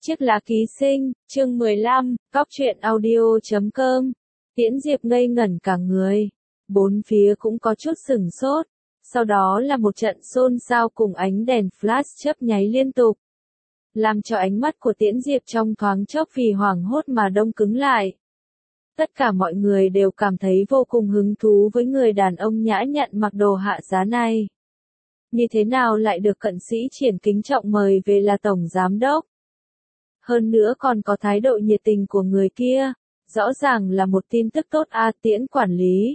Chiếc lá ký sinh, chương 15, cóc truyện audio.com. Tiễn Diệp ngây ngẩn cả người. Bốn phía cũng có chút sửng sốt. Sau đó là một trận xôn xao cùng ánh đèn flash chớp nháy liên tục. Làm cho ánh mắt của Tiễn Diệp trong thoáng chốc vì hoảng hốt mà đông cứng lại. Tất cả mọi người đều cảm thấy vô cùng hứng thú với người đàn ông nhã nhặn mặc đồ hạ giá này. Như thế nào lại được cận sĩ Triển kính trọng mời về là tổng giám đốc? Hơn nữa còn có thái độ nhiệt tình của người kia, rõ ràng là một tin tức tốt Tiễn quản lý.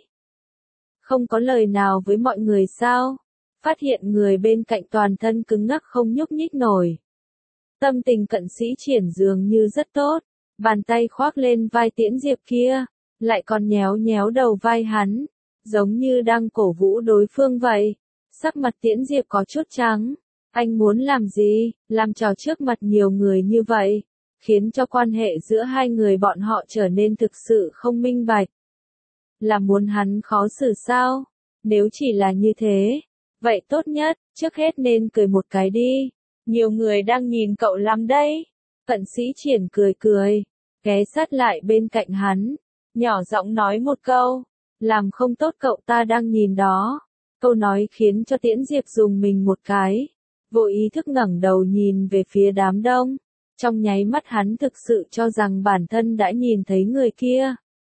Không có lời nào với mọi người sao? Phát hiện người bên cạnh toàn thân cứng ngắc không nhúc nhích nổi. Tâm tình cận sĩ Triển dường như rất tốt, bàn tay khoác lên vai Tiễn Diệp kia, lại còn nhéo nhéo đầu vai hắn, giống như đang cổ vũ đối phương vậy. Sắc mặt Tiễn Diệp có chút trắng. Anh muốn làm gì, làm trò trước mặt nhiều người như vậy, khiến cho quan hệ giữa hai người bọn họ trở nên thực sự không minh bạch. Là muốn hắn khó xử sao? Nếu chỉ là như thế, vậy tốt nhất, trước hết nên cười một cái đi. Nhiều người đang nhìn cậu lắm đấy. Cận sĩ Triển cười cười, ghé sát lại bên cạnh hắn, nhỏ giọng nói một câu, làm không tốt cậu ta đang nhìn đó. Câu nói khiến cho Tiễn Diệp dùng mình một cái. Vô ý thức ngẩng đầu nhìn về phía đám đông, trong nháy mắt hắn thực sự cho rằng bản thân đã nhìn thấy người kia.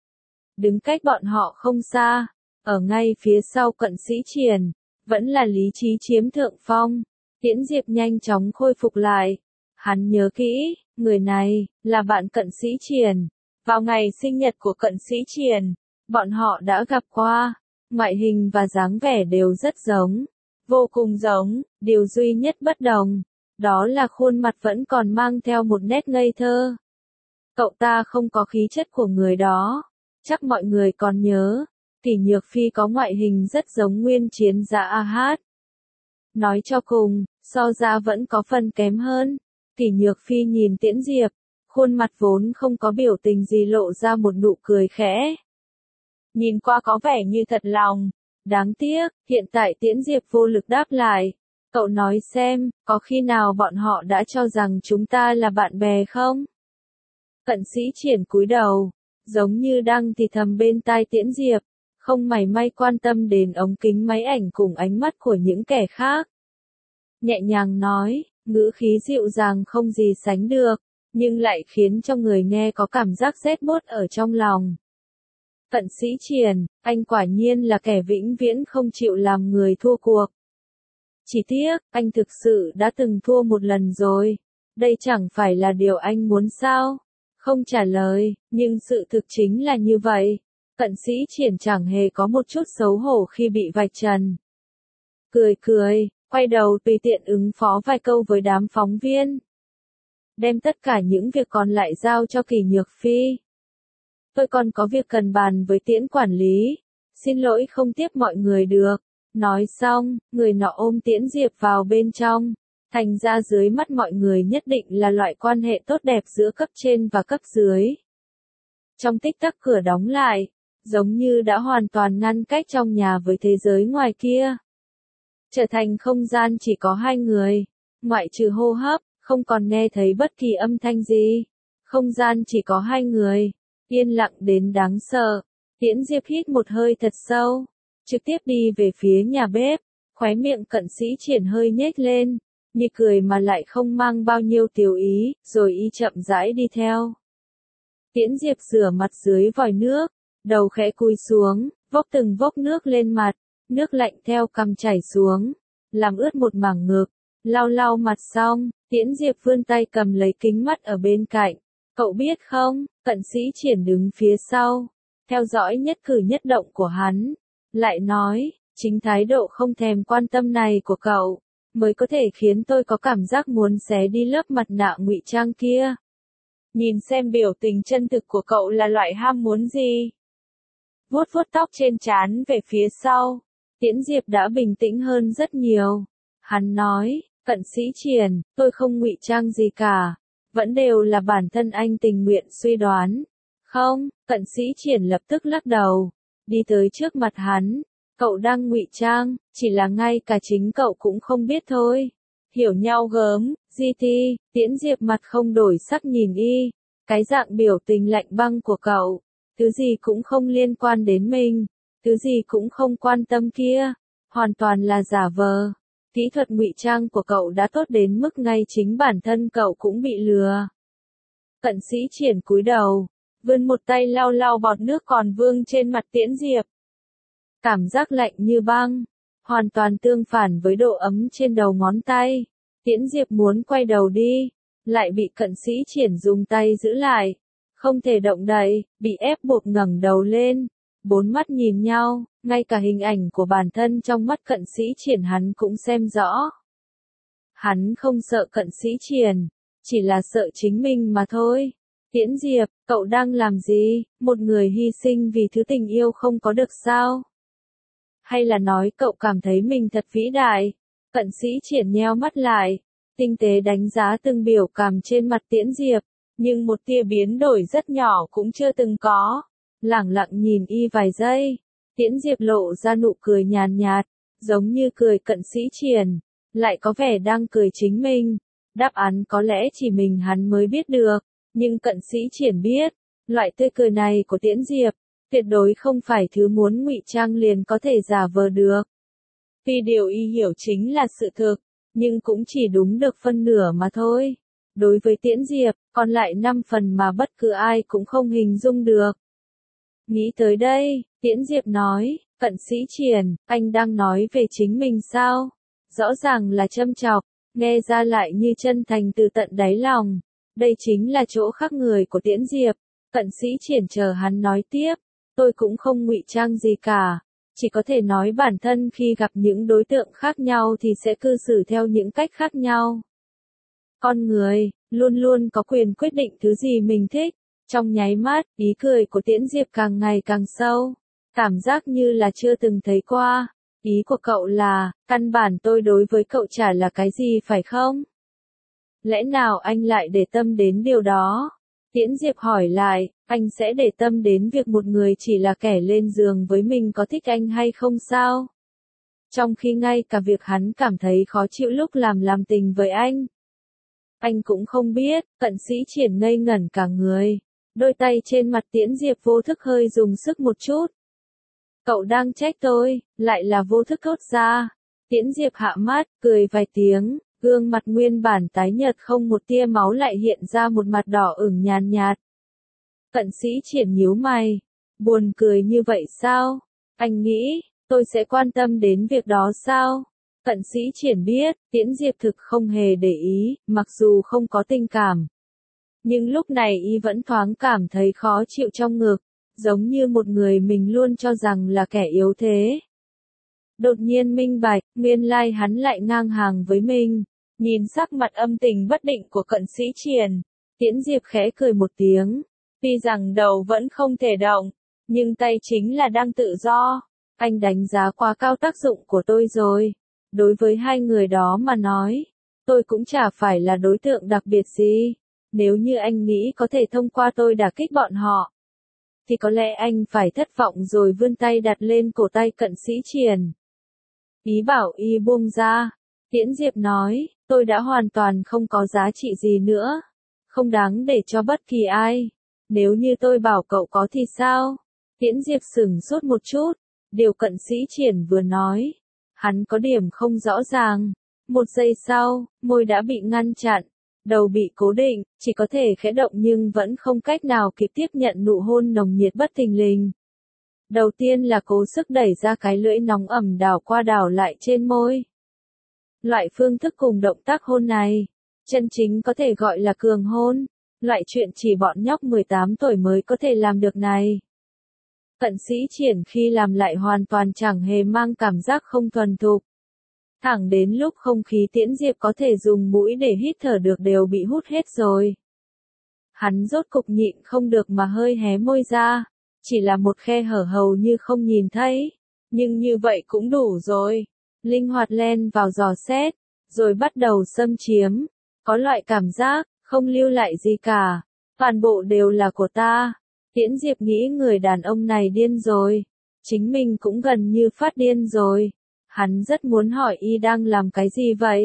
Đứng cách bọn họ không xa, ở ngay phía sau cận sĩ Triển, vẫn là lý trí chiếm thượng phong. Tiễn Diệp nhanh chóng khôi phục lại. Hắn nhớ kỹ, người này, là bạn cận sĩ Triển. Vào ngày sinh nhật của cận sĩ Triển, bọn họ đã gặp qua, ngoại hình và dáng vẻ đều rất giống. Vô cùng giống, điều duy nhất bất đồng, đó là khuôn mặt vẫn còn mang theo một nét ngây thơ. Cậu ta không có khí chất của người đó. Chắc mọi người còn nhớ, Kỷ Nhược Phi có ngoại hình rất giống Nguyên Chiến Gia A-hát. Nói cho cùng, so ra vẫn có phần kém hơn. Kỷ Nhược Phi nhìn Tiễn Diệp, khuôn mặt vốn không có biểu tình gì lộ ra một nụ cười khẽ. Nhìn qua có vẻ như thật lòng. Đáng tiếc, hiện tại Tiễn Diệp vô lực đáp lại. Cậu nói xem, có khi nào bọn họ đã cho rằng chúng ta là bạn bè không? Cận sĩ Triển cúi đầu, giống như đang thì thầm bên tai Tiễn Diệp, không mảy may quan tâm đến ống kính máy ảnh cùng ánh mắt của những kẻ khác. Nhẹ nhàng nói, ngữ khí dịu dàng không gì sánh được, nhưng lại khiến cho người nghe có cảm giác rét buốt ở trong lòng. Cận sĩ Triển, anh quả nhiên là kẻ vĩnh viễn không chịu làm người thua cuộc. Chỉ tiếc, anh thực sự đã từng thua một lần rồi. Đây chẳng phải là điều anh muốn sao? Không trả lời, nhưng sự thực chính là như vậy. Cận sĩ Triển chẳng hề có một chút xấu hổ khi bị vạch trần. Cười cười, quay đầu tùy tiện ứng phó vài câu với đám phóng viên. Đem tất cả những việc còn lại giao cho Kỷ Nhược Phi. Tôi còn có việc cần bàn với Tiễn quản lý. Xin lỗi không tiếp mọi người được. Nói xong, người nọ ôm Tiễn Diệp vào bên trong. Thành ra dưới mắt mọi người nhất định là loại quan hệ tốt đẹp giữa cấp trên và cấp dưới. Trong tích tắc cửa đóng lại, giống như đã hoàn toàn ngăn cách trong nhà với thế giới ngoài kia. Trở thành không gian chỉ có hai người. Ngoại trừ hô hấp, không còn nghe thấy bất kỳ âm thanh gì. Không gian chỉ có hai người. Yên lặng đến đáng sợ. Tiễn Diệp hít một hơi thật sâu, trực tiếp đi về phía nhà bếp, khóe miệng cận sĩ Triển hơi nhếch lên, như cười mà lại không mang bao nhiêu tiểu ý, rồi y chậm rãi đi theo. Tiễn Diệp rửa mặt dưới vòi nước, đầu khẽ cúi xuống, vốc từng vốc nước lên mặt, nước lạnh theo cằm chảy xuống, làm ướt một mảng ngực. Lau lau mặt xong, Tiễn Diệp vươn tay cầm lấy kính mắt ở bên cạnh. Cậu biết không, cận sĩ Triển đứng phía sau, theo dõi nhất cử nhất động của hắn, lại nói, chính thái độ không thèm quan tâm này của cậu, mới có thể khiến tôi có cảm giác muốn xé đi lớp mặt nạ ngụy trang kia. Nhìn xem biểu tình chân thực của cậu là loại ham muốn gì. Vuốt vuốt tóc trên trán về phía sau, Tiễn Diệp đã bình tĩnh hơn rất nhiều. Hắn nói, cận sĩ Triển, tôi không ngụy trang gì cả. Vẫn đều là bản thân anh tình nguyện suy đoán. Không, cận sĩ Triển lập tức lắc đầu, đi tới trước mặt hắn. Cậu đang ngụy trang, chỉ là ngay cả chính cậu cũng không biết thôi. Hiểu nhau gớm, GT, Tiễn Diệp mặt không đổi sắc nhìn y, cái dạng biểu tình lạnh băng của cậu, thứ gì cũng không liên quan đến mình, thứ gì cũng không quan tâm kia, hoàn toàn là giả vờ. Kỹ thuật ngụy trang của cậu đã tốt đến mức ngay chính bản thân cậu cũng bị lừa. Cận Sĩ Triển cúi đầu, vươn một tay lau lau bọt nước còn vương trên mặt Tiễn Diệp. Cảm giác lạnh như băng, hoàn toàn tương phản với độ ấm trên đầu ngón tay. Tiễn Diệp muốn quay đầu đi, lại bị Cận Sĩ Triển dùng tay giữ lại. Không thể động đậy, bị ép buộc ngẩng đầu lên. Bốn mắt nhìn nhau, ngay cả hình ảnh của bản thân trong mắt Cận Sĩ Triển hắn cũng xem rõ. Hắn không sợ Cận Sĩ Triển, chỉ là sợ chính mình mà thôi. Tiễn Diệp, cậu đang làm gì? Một người hy sinh vì thứ tình yêu không có được sao? Hay là nói cậu cảm thấy mình thật vĩ đại? Cận Sĩ Triển nheo mắt lại, tinh tế đánh giá từng biểu cảm trên mặt Tiễn Diệp, nhưng một tia biến đổi rất nhỏ cũng chưa từng có. Lẳng lặng nhìn y vài giây, Tiễn Diệp lộ ra nụ cười nhàn nhạt, giống như cười Cận Sĩ Triển, lại có vẻ đang cười chính mình. Đáp án có lẽ chỉ mình hắn mới biết được, nhưng Cận Sĩ Triển biết, loại tươi cười này của Tiễn Diệp, tuyệt đối không phải thứ muốn ngụy trang liền có thể giả vờ được. Vì điều y hiểu chính là sự thực, nhưng cũng chỉ đúng được phân nửa mà thôi. Đối với Tiễn Diệp, còn lại 5 phần mà bất cứ ai cũng không hình dung được. Nghĩ tới đây, Tiễn Diệp nói, Cận Sĩ Triển, anh đang nói về chính mình sao? Rõ ràng là châm chọc, nghe ra lại như chân thành từ tận đáy lòng. Đây chính là chỗ khác người của Tiễn Diệp. Cận Sĩ Triển chờ hắn nói tiếp, tôi cũng không ngụy trang gì cả. Chỉ có thể nói bản thân khi gặp những đối tượng khác nhau thì sẽ cư xử theo những cách khác nhau. Con người, luôn luôn có quyền quyết định thứ gì mình thích. Trong nháy mắt, ý cười của Tiễn Diệp càng ngày càng sâu. Cảm giác như là chưa từng thấy qua. Ý của cậu là, căn bản tôi đối với cậu chả là cái gì phải không? Lẽ nào anh lại để tâm đến điều đó? Tiễn Diệp hỏi lại, anh sẽ để tâm đến việc một người chỉ là kẻ lên giường với mình có thích anh hay không sao? Trong khi ngay cả việc hắn cảm thấy khó chịu lúc làm tình với anh cũng không biết. Cận Sĩ Triển ngây ngẩn cả người. Đôi tay trên mặt Tiễn Diệp vô thức hơi dùng sức một chút. Cậu đang trách tôi, lại là vô thức thốt ra. Tiễn Diệp hạ mắt, cười vài tiếng, gương mặt nguyên bản tái nhợt không một tia máu lại hiện ra một mặt đỏ ửng nhàn nhạt. Cận Sĩ Triển nhíu mày, buồn cười như vậy sao? Anh nghĩ, tôi sẽ quan tâm đến việc đó sao? Cận Sĩ Triển biết, Tiễn Diệp thực không hề để ý, mặc dù không có tình cảm. Nhưng lúc này y vẫn thoáng cảm thấy khó chịu trong ngực, giống như một người mình luôn cho rằng là kẻ yếu thế. Đột nhiên minh bạch, nguyên lai hắn lại ngang hàng với mình. Nhìn sắc mặt âm tình bất định của Cận Sĩ Triển, Tiễn Diệp khẽ cười một tiếng. Tuy rằng đầu vẫn không thể động, nhưng tay chính là đang tự do. Anh đánh giá quá cao tác dụng của tôi rồi. Đối với hai người đó mà nói, tôi cũng chả phải là đối tượng đặc biệt gì. Nếu như anh nghĩ có thể thông qua tôi đả kích bọn họ, thì có lẽ anh phải thất vọng rồi. Vươn tay đặt lên cổ tay Cận Sĩ Triển. Ý bảo y buông ra. Tiễn Diệp nói, tôi đã hoàn toàn không có giá trị gì nữa. Không đáng để cho bất kỳ ai. Nếu như tôi bảo cậu có thì sao? Tiễn Diệp sửng sốt một chút. Điều Cận Sĩ Triển vừa nói, hắn có điểm không rõ ràng. Một giây sau, môi đã bị ngăn chặn. Đầu bị cố định, chỉ có thể khẽ động nhưng vẫn không cách nào kịp tiếp nhận nụ hôn nồng nhiệt bất thình lình. Đầu tiên là cố sức đẩy ra cái lưỡi nóng ẩm đảo qua đảo lại trên môi. Loại phương thức cùng động tác hôn này, chân chính có thể gọi là cường hôn. Loại chuyện chỉ bọn nhóc 18 tuổi mới có thể làm được này. Cận Sĩ Triển khi làm lại hoàn toàn chẳng hề mang cảm giác không thuần thục. Thẳng đến lúc không khí Tiễn Diệp có thể dùng mũi để hít thở được đều bị hút hết rồi. Hắn rốt cục nhịn không được mà hơi hé môi ra. Chỉ là một khe hở hầu như không nhìn thấy. Nhưng như vậy cũng đủ rồi. Linh hoạt len vào dò xét. Rồi bắt đầu xâm chiếm. Có loại cảm giác, không lưu lại gì cả. Toàn bộ đều là của ta. Tiễn Diệp nghĩ người đàn ông này điên rồi. Chính mình cũng gần như phát điên rồi. Hắn rất muốn hỏi y đang làm cái gì vậy.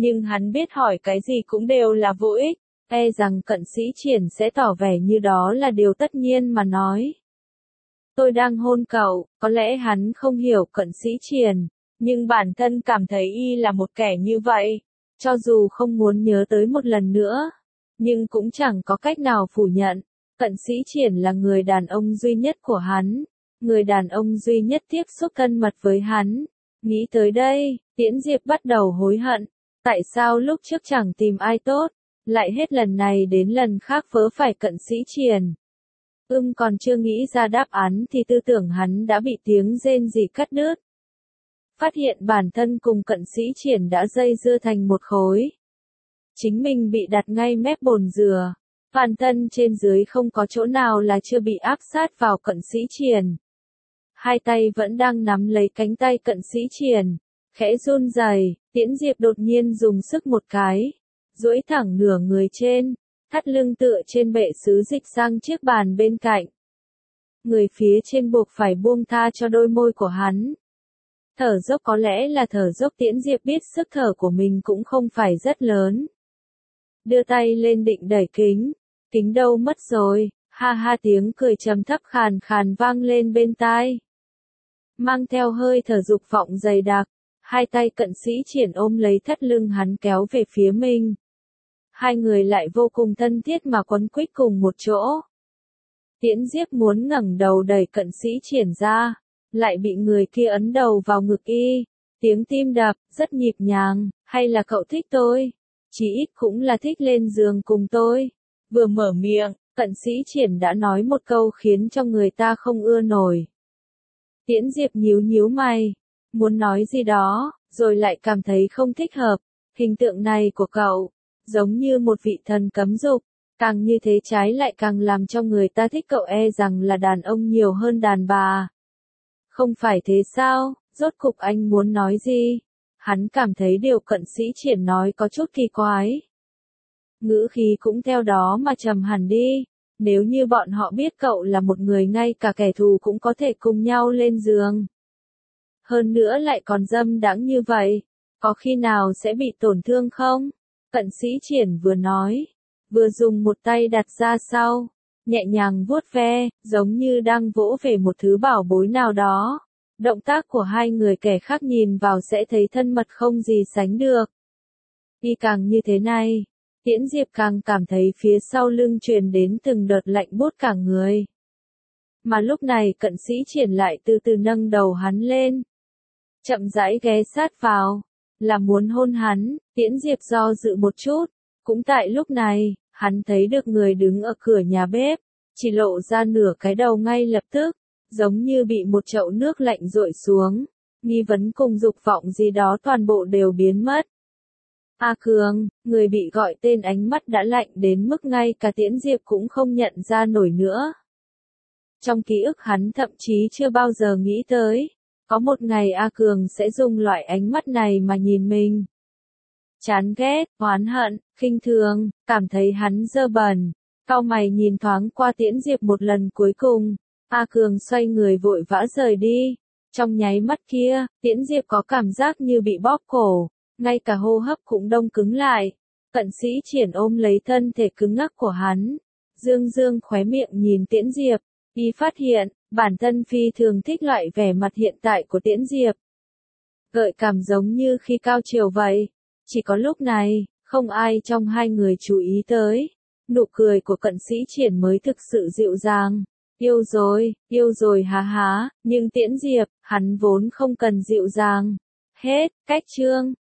nhưng hắn biết hỏi cái gì cũng đều là vô ích, e rằng Cận Sĩ Triển sẽ tỏ vẻ như đó là điều tất nhiên mà nói. Tôi đang hôn cậu, có lẽ hắn không hiểu Cận Sĩ Triển, nhưng bản thân cảm thấy y là một kẻ như vậy, cho dù không muốn nhớ tới một lần nữa, nhưng cũng chẳng có cách nào phủ nhận, Cận Sĩ Triển là người đàn ông duy nhất của hắn, người đàn ông duy nhất tiếp xúc thân mật với hắn. Nghĩ tới đây, Tiễn Diệp bắt đầu hối hận, tại sao lúc trước chẳng tìm ai tốt, lại hết lần này đến lần khác vớ phải Cận Sĩ Triển. Còn chưa nghĩ ra đáp án thì tư tưởng hắn đã bị tiếng rên rỉ cắt đứt. Phát hiện bản thân cùng Cận Sĩ Triển đã dây dưa thành một khối. Chính mình bị đặt ngay mép bồn dừa, toàn thân trên dưới không có chỗ nào là chưa bị áp sát vào Cận Sĩ Triển. Hai tay vẫn đang nắm lấy cánh tay Cận Sĩ Triển, khẽ run rẩy, Tiễn Diệp đột nhiên dùng sức một cái, duỗi thẳng nửa người trên, thắt lưng tựa trên bệ sứ dịch sang chiếc bàn bên cạnh. Người phía trên buộc phải buông tha cho đôi môi của hắn. Thở dốc, có lẽ là thở dốc, Tiễn Diệp biết sức thở của mình cũng không phải rất lớn. Đưa tay lên định đẩy kính, kính đâu mất rồi, ha ha, tiếng cười trầm thấp khàn khàn vang lên bên tai. Mang theo hơi thở dục vọng dày đặc, hai tay Cận Sĩ Triển ôm lấy thắt lưng hắn kéo về phía mình. Hai người lại vô cùng thân thiết mà quấn quýt cùng một chỗ. Tiễn Diệp muốn ngẩng đầu đẩy Cận Sĩ Triển ra, lại bị người kia ấn đầu vào ngực y. Tiếng tim đập, rất nhịp nhàng, hay là cậu thích tôi? Chỉ ít cũng là thích lên giường cùng tôi. Vừa mở miệng, Cận Sĩ Triển đã nói một câu khiến cho người ta không ưa nổi. Tiễn Diệp nhíu nhíu mày, muốn nói gì đó, rồi lại cảm thấy không thích hợp. Hình tượng này của cậu, giống như một vị thần cấm dục, càng như thế trái lại càng làm cho người ta thích cậu, e rằng là đàn ông nhiều hơn đàn bà. Không phải thế sao, rốt cục anh muốn nói gì? Hắn cảm thấy điều Cận Sĩ Triển nói có chút kỳ quái. Ngữ khí cũng theo đó mà trầm hẳn đi. Nếu như bọn họ biết cậu là một người ngay cả kẻ thù cũng có thể cùng nhau lên giường. Hơn nữa lại còn dâm đãng như vậy, có khi nào sẽ bị tổn thương không? Cận Sĩ Triển vừa nói, vừa dùng một tay đặt ra sau, nhẹ nhàng vuốt ve, giống như đang vỗ về một thứ bảo bối nào đó. Động tác của hai người kẻ khác nhìn vào sẽ thấy thân mật không gì sánh được. Y càng như thế này, Tiễn Diệp càng cảm thấy phía sau lưng truyền đến từng đợt lạnh buốt cả người. Mà lúc này Cận Sĩ Triển lại từ từ nâng đầu hắn lên, chậm rãi ghé sát vào, là muốn hôn hắn. Tiễn Diệp do dự một chút, cũng tại lúc này, hắn thấy được người đứng ở cửa nhà bếp, chỉ lộ ra nửa cái đầu ngay lập tức, giống như bị một chậu nước lạnh dội xuống, nghi vấn cùng dục vọng gì đó toàn bộ đều biến mất. A Cường, người bị gọi tên, ánh mắt đã lạnh đến mức ngay cả Tiễn Diệp cũng không nhận ra nổi nữa. Trong ký ức hắn thậm chí chưa bao giờ nghĩ tới, có một ngày A Cường sẽ dùng loại ánh mắt này mà nhìn mình. Chán ghét, oán hận, khinh thường, cảm thấy hắn dơ bẩn. Cau mày nhìn thoáng qua Tiễn Diệp một lần cuối cùng, A Cường xoay người vội vã rời đi. Trong nháy mắt kia, Tiễn Diệp có cảm giác như bị bóp cổ, ngay cả hô hấp cũng đông cứng lại. Cận Sĩ Triển ôm lấy thân thể cứng ngắc của hắn, dương dương khóe miệng nhìn Tiễn Diệp, y phát hiện, bản thân phi thường thích loại vẻ mặt hiện tại của Tiễn Diệp. Gợi cảm giống như khi cao chiều vậy, chỉ có lúc này, không ai trong hai người chú ý tới. Nụ cười của Cận Sĩ Triển mới thực sự dịu dàng. Yêu rồi há há, nhưng Tiễn Diệp, hắn vốn không cần dịu dàng. Hết, cách chương.